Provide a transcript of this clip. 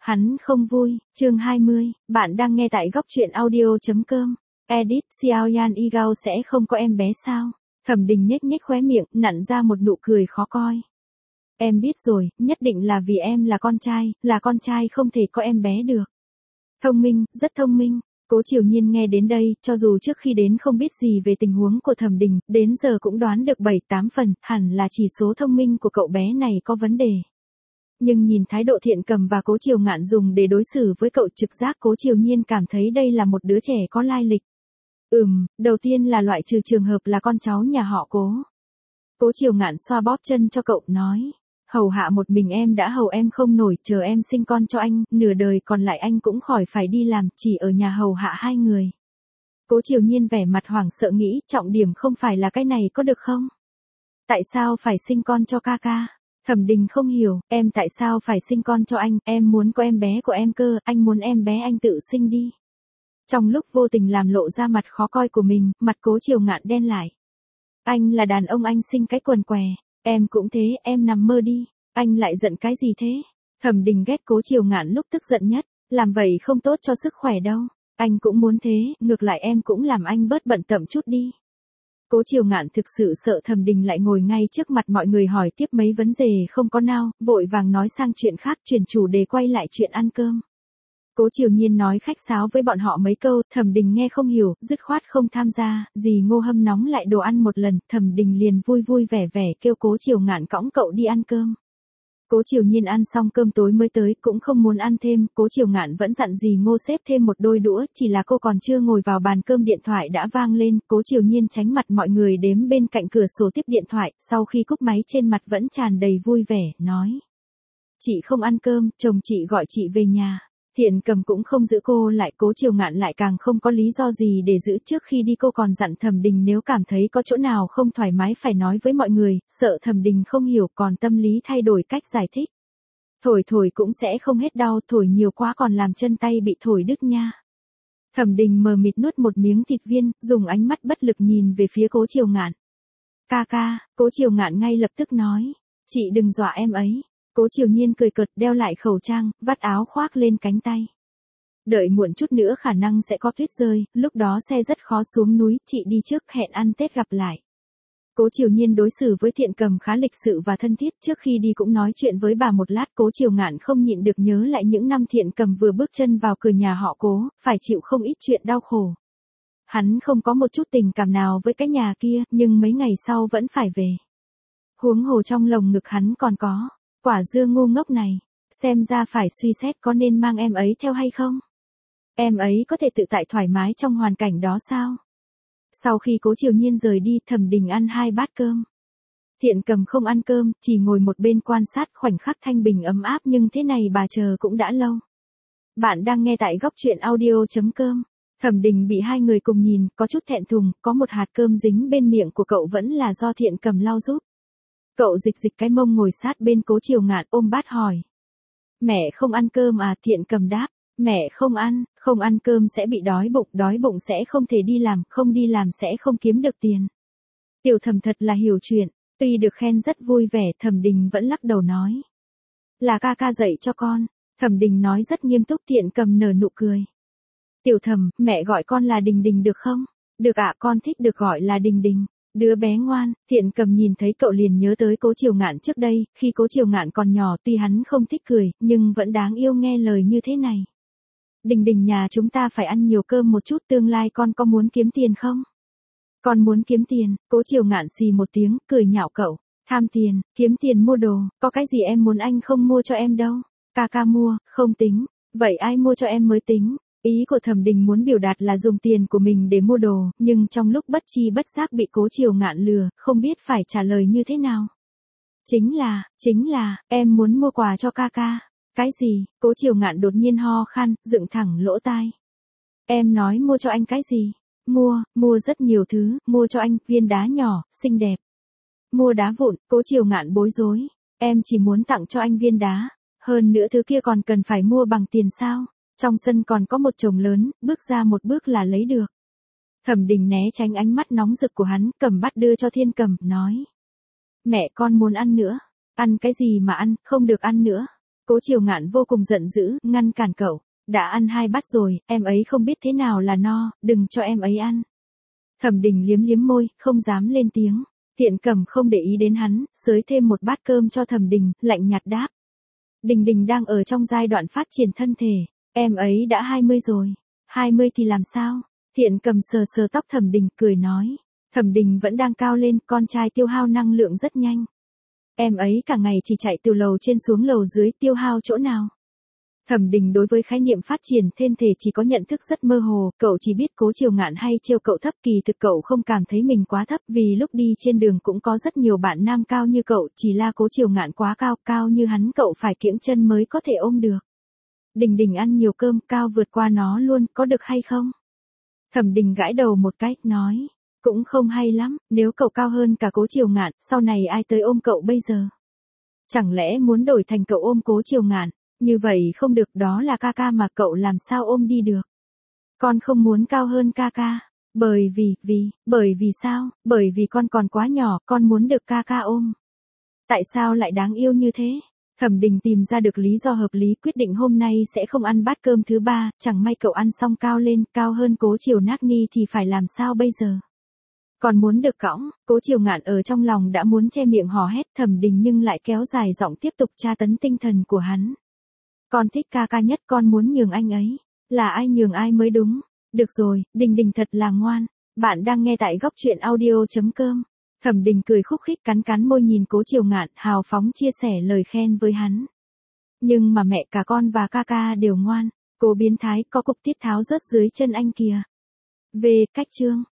Hắn không vui, chương 20, bạn đang nghe tại góc truyện audio.com. Edit, Xiao Yan Igao sẽ không có em bé sao? Thẩm Đình nhếch nhếch khóe miệng, nặn ra một nụ cười khó coi. Em biết rồi, nhất định là vì em là con trai không thể có em bé được. Thông minh, rất thông minh. Cố Triều Nhiên nghe đến đây, cho dù trước khi đến không biết gì về tình huống của Thẩm Đình, đến giờ cũng đoán được 7-8 phần, hẳn là chỉ số thông minh của cậu bé này có vấn đề. Nhưng nhìn thái độ Thiện Cầm và Cố Triều Ngạn dùng để đối xử với cậu, trực giác Cố Triều Nhiên cảm thấy đây là một đứa trẻ có lai lịch. Đầu tiên là loại trừ trường hợp là con cháu nhà họ Cố. Cố Triều Ngạn xoa bóp chân cho cậu, nói. Hầu hạ một mình em đã hầu em không nổi, chờ em sinh con cho anh, nửa đời còn lại anh cũng khỏi phải đi làm, chỉ ở nhà hầu hạ hai người. Cố Triều Nhiên vẻ mặt hoảng sợ nghĩ, trọng điểm không phải là cái này có được không? Tại sao phải sinh con cho ca ca? Thẩm Đình không hiểu, em tại sao phải sinh con cho anh, em muốn có em bé của em cơ, anh muốn em bé anh tự sinh đi. Trong lúc vô tình làm lộ ra mặt khó coi của mình, mặt Cố Triều Ngạn đen lại. Anh là đàn ông anh sinh cái quần què, em cũng thế, em nằm mơ đi, anh lại giận cái gì thế? Thẩm Đình ghét Cố Triều Ngạn lúc tức giận nhất, làm vậy không tốt cho sức khỏe đâu, anh cũng muốn thế, ngược lại em cũng làm anh bớt bận tâm chút đi. Cố Triều Ngạn thực sự sợ Thẩm Đình lại ngồi ngay trước mặt mọi người hỏi tiếp mấy vấn đề không có nao, vội vàng nói sang chuyện khác, chuyển chủ đề quay lại chuyện ăn cơm. Cố Triều Nhiên nói khách sáo với bọn họ mấy câu, Thẩm Đình nghe không hiểu, dứt khoát không tham gia, dì Ngô hâm nóng lại đồ ăn một lần, Thẩm Đình liền vui vui vẻ vẻ kêu Cố Triều Ngạn cõng cậu đi ăn cơm. Cố Triều Nhiên ăn xong cơm tối mới tới, cũng không muốn ăn thêm, Cố Triều Ngạn vẫn dặn dì Ngô xếp thêm một đôi đũa, chỉ là cô còn chưa ngồi vào bàn cơm điện thoại đã vang lên, Cố Triều Nhiên tránh mặt mọi người đếm bên cạnh cửa sổ tiếp điện thoại, sau khi cúp máy trên mặt vẫn tràn đầy vui vẻ, nói. Chị không ăn cơm, chồng chị gọi chị về nhà. Thiện Cầm cũng không giữ cô lại, Cố Triều Ngạn lại càng không có lý do gì để giữ, trước khi đi cô còn dặn Thẩm Đình nếu cảm thấy có chỗ nào không thoải mái phải nói với mọi người, sợ Thẩm Đình không hiểu còn tâm lý thay đổi cách giải thích. Thổi cũng sẽ không hết đau, thổi nhiều quá còn làm chân tay bị thổi đứt nha. Thẩm Đình mờ mịt nuốt một miếng thịt viên, dùng ánh mắt bất lực nhìn về phía Cố Triều Ngạn. Ca ca, Cố Triều Ngạn ngay lập tức nói, chị đừng dọa em ấy. Cố Triều Nhiên cười cợt, đeo lại khẩu trang, vắt áo khoác lên cánh tay. Đợi muộn chút nữa khả năng sẽ có tuyết rơi, lúc đó xe rất khó xuống núi, chị đi trước, hẹn ăn Tết gặp lại. Cố Triều Nhiên đối xử với Thiện Cầm khá lịch sự và thân thiết, trước khi đi cũng nói chuyện với bà một lát. Cố Triều Ngạn không nhịn được nhớ lại những năm Thiện Cầm vừa bước chân vào cửa nhà họ Cố, phải chịu không ít chuyện đau khổ. Hắn không có một chút tình cảm nào với cái nhà kia, nhưng mấy ngày sau vẫn phải về. Huống hồ trong lồng ngực hắn còn có quả dưa ngu ngốc này, xem ra phải suy xét có nên mang em ấy theo hay không? Em ấy có thể tự tại thoải mái trong hoàn cảnh đó sao? Sau khi Cố Triều Nhiên rời đi, Thẩm Đình ăn 2 bát cơm. Thiện Cầm không ăn cơm, chỉ ngồi một bên quan sát khoảnh khắc thanh bình ấm áp, nhưng thế này bà chờ cũng đã lâu. Bạn đang nghe tại góc truyện audio.com. Thẩm Đình bị hai người cùng nhìn, có chút thẹn thùng, có một hạt cơm dính bên miệng của cậu vẫn là do Thiện Cầm lau giúp. Cậu dịch cái mông ngồi sát bên Cố Triều Ngạn ôm bát hỏi. Mẹ không ăn cơm à? Thiện Cầm đáp. Mẹ không ăn cơm sẽ bị đói bụng sẽ không thể đi làm, không đi làm sẽ không kiếm được tiền. Tiểu Thẩm thật là hiểu chuyện, tuy được khen rất vui vẻ, Thẩm Đình vẫn lắc đầu nói. Là ca ca dạy cho con. Thẩm Đình nói rất nghiêm túc. Thiện Cầm nở nụ cười. Tiểu Thẩm, mẹ gọi con là Đình Đình được không? Được ạ, con thích được gọi là Đình Đình. Đứa bé ngoan. Thiện Cầm nhìn thấy cậu liền nhớ tới Cố Triều Ngạn trước đây, khi Cố Triều Ngạn còn nhỏ tuy hắn không thích cười, nhưng vẫn đáng yêu nghe lời như thế này. Đình Đình nhà chúng ta phải ăn nhiều cơm một chút, tương lai con có muốn kiếm tiền không? Con muốn kiếm tiền. Cố Triều Ngạn xì một tiếng, cười nhạo cậu. Tham tiền, kiếm tiền mua đồ, có cái gì em muốn anh không mua cho em đâu. Ca ca mua, không tính. Vậy ai mua cho em mới tính. Ý của Thẩm Đình muốn biểu đạt là dùng tiền của mình để mua đồ, nhưng trong lúc bất chi bất giác bị Cố Triều Ngạn lừa, không biết phải trả lời như thế nào. Chính là, em muốn mua quà cho ca ca. Cái gì? Cố Triều Ngạn đột nhiên ho khan, dựng thẳng lỗ tai. Em nói mua cho anh cái gì? Mua rất nhiều thứ, mua cho anh viên đá nhỏ, xinh đẹp. Mua đá vụn. Cố Triều Ngạn bối rối. Em chỉ muốn tặng cho anh viên đá. Hơn nữa thứ kia còn cần phải mua bằng tiền sao? Trong sân còn có một chồng lớn, bước ra một bước là lấy được. Thẩm Đình né tránh ánh mắt nóng rực của hắn, cầm bát đưa cho Thiên Cầm, nói. Mẹ con muốn ăn nữa. Ăn cái gì mà ăn, không được ăn nữa. Cố Triều Ngạn vô cùng giận dữ, ngăn cản cậu. Đã ăn 2 bát rồi, em ấy không biết thế nào là no, đừng cho em ấy ăn. Thẩm Đình liếm liếm môi, không dám lên tiếng. Thiện Cầm không để ý đến hắn, xới thêm một bát cơm cho Thẩm Đình, lạnh nhạt đáp. Đình Đình đang ở trong giai đoạn phát triển thân thể, em ấy đã 20 rồi. 20 thì làm sao? Thiện Cầm sờ sờ tóc Thẩm Đình, cười nói. Thẩm Đình vẫn đang cao lên, con trai tiêu hao năng lượng rất nhanh. Em ấy cả ngày chỉ chạy từ lầu trên xuống lầu dưới, tiêu hao chỗ nào? Thẩm Đình đối với khái niệm phát triển thân thể chỉ có nhận thức rất mơ hồ, cậu chỉ biết Cố Triều Ngạn hay trêu cậu thấp, kỳ thực cậu không cảm thấy mình quá thấp, vì lúc đi trên đường cũng có rất nhiều bạn nam cao như cậu, chỉ là Cố Triều Ngạn quá cao, cao như hắn cậu phải kiễng chân mới có thể ôm được. Đình Đình ăn nhiều cơm, cao vượt qua nó luôn, có được hay không? Thẩm Đình gãi đầu một cái, nói, cũng không hay lắm, nếu cậu cao hơn cả Cố Triều Ngạn, sau này ai tới ôm cậu bây giờ? Chẳng lẽ muốn đổi thành cậu ôm Cố Triều Ngạn? Như vậy không được, đó là ca ca mà, cậu làm sao ôm đi được? Con không muốn cao hơn ca ca. Bởi vì sao? Bởi vì con còn quá nhỏ, con muốn được ca ca ôm. Tại sao lại đáng yêu như thế? Thẩm Đình tìm ra được lý do hợp lý, quyết định hôm nay sẽ không ăn bát cơm thứ 3, chẳng may cậu ăn xong cao lên, cao hơn Cố Triều Nát Ni thì phải làm sao bây giờ? Còn muốn được cõng, Cố Triều Ngạn ở trong lòng đã muốn che miệng hò hét, Thẩm Đình nhưng lại kéo dài giọng tiếp tục tra tấn tinh thần của hắn. Con thích ca ca nhất, con muốn nhường anh ấy. Là ai nhường ai mới đúng. Được rồi, Đình Đình thật là ngoan. Bạn đang nghe tại góc truyện audio.com. Thẩm Đình cười khúc khích, cắn cắn môi nhìn Cố Triều Ngạn, hào phóng chia sẻ lời khen với hắn. Nhưng mà mẹ, cả con và ca ca đều ngoan. Cố biến thái, có cục tiết tháo rớt dưới chân anh kìa. Về cách chương.